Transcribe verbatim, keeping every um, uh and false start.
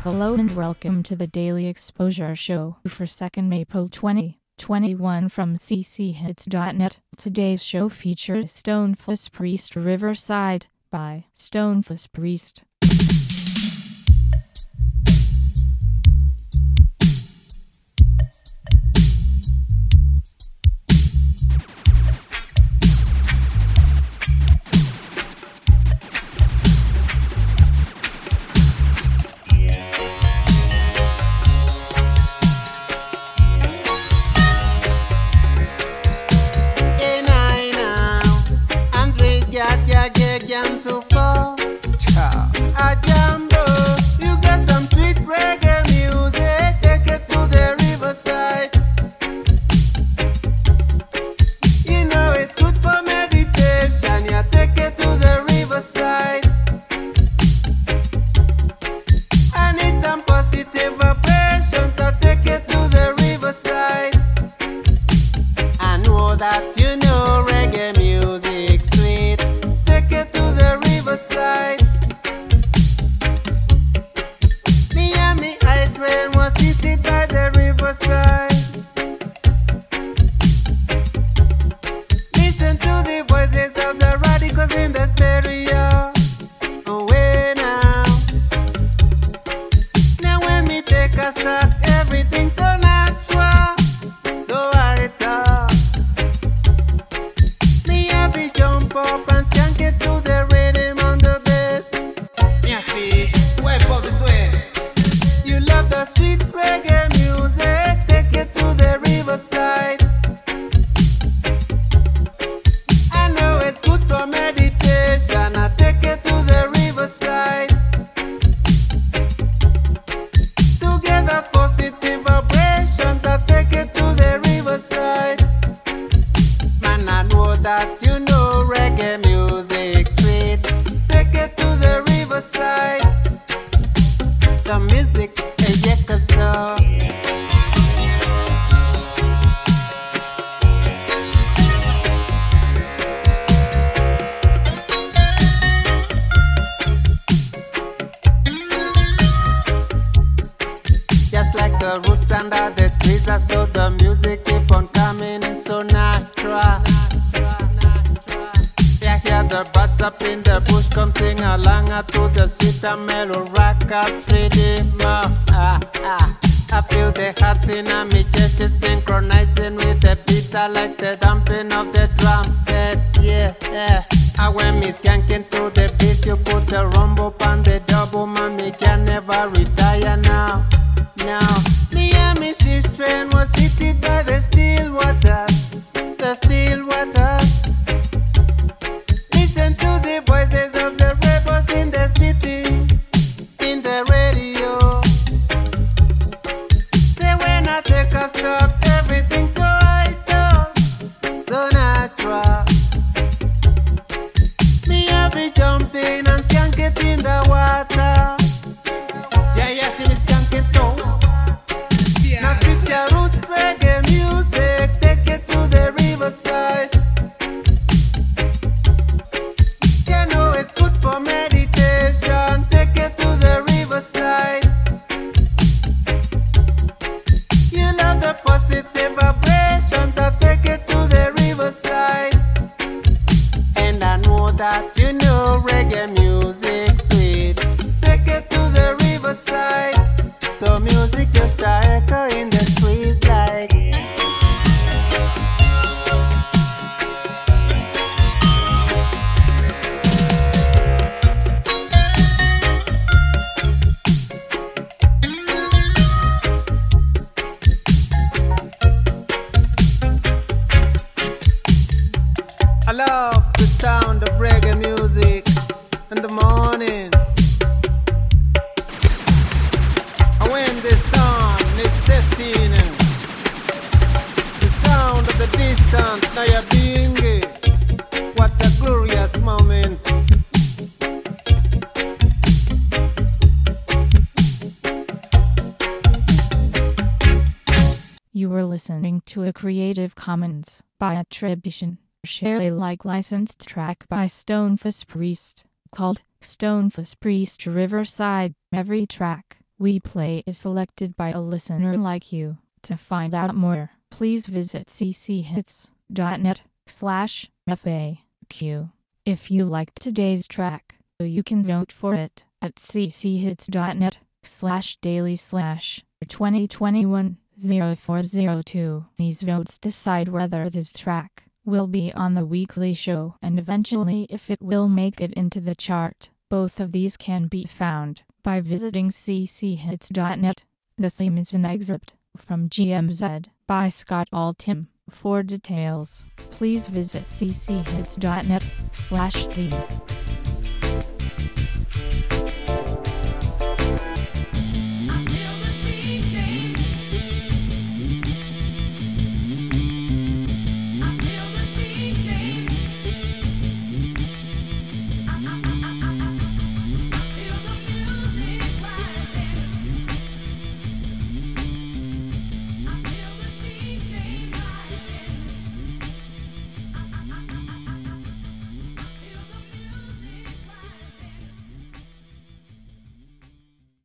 Hello and welcome to the Daily Exposure Show for second April twenty twenty-one from c c hits dot net. Today's show features Stoneface Priest Riverside by Stoneface Priest. That you know reggae music sweet. Take it to the riverside. Miami I train was seated by the riverside. Listen to the voices of the radicals in the stereo. Away now. Now when we take a start, everything's so natural. So I talk. Jump up and skank it to the rhythm on the bass. Mia fi, wipe up the sweat. You love the sweet reggae music. Take it to the riverside. I know it's good for meditation. I take it to the riverside. Together positive vibrations. I take it to the riverside. Man, I know that you know reggae music sweet. Take it to the riverside. The music eject the soul. Just like the roots under the trees, I saw the music keep on coming. It's so natural. Hear the birds up in the bush, come sing along to the sweet and mellow rockers rhythm. Ah, ah. I feel the heart in my chest is synchronizing with the beat. I like the thumping of the drum set. Yeah, yeah. I when me skanking to the beat, you put the rumble on the double, man, me can never retire now. Now, Miami Seas train was seated by the still waters, the still waters. Listen to the voices of the rebels in the city, in the radio. Say when I take a stop, everything's so vital, so natural. Me I be jumping and skank it in the water. Yeah, yeah, see me skank it so. Now twist your roots reggae music, take it to the riverside. It's good for meditation. Take it to the riverside. You love the positive vibrations. I'll take it to the riverside. And I know that you know reggae music sweet. Take it to the riverside. The music just a echo in the trees like. I love the sound of reggae music in the morning. And when the sun is setting, the sound of the distant Nyabingi, what a glorious moment. You were listening to a Creative Commons by attribution, share Alike licensed track by Stoneface Priest, called Stoneface Priest Riverside. Every track we play is selected by a listener like you. To find out more, please visit cchits.net slash FAQ. If you liked today's track, you can vote for it at cchits.net slash daily slash twenty twenty-one oh four oh two. These votes decide whether this track will be on the weekly show and eventually if it will make it into the chart. Both of these can be found by visiting cchits.net. The theme is an excerpt from G M Z by Scott Altham. For details, please visit cchits.net slash theme.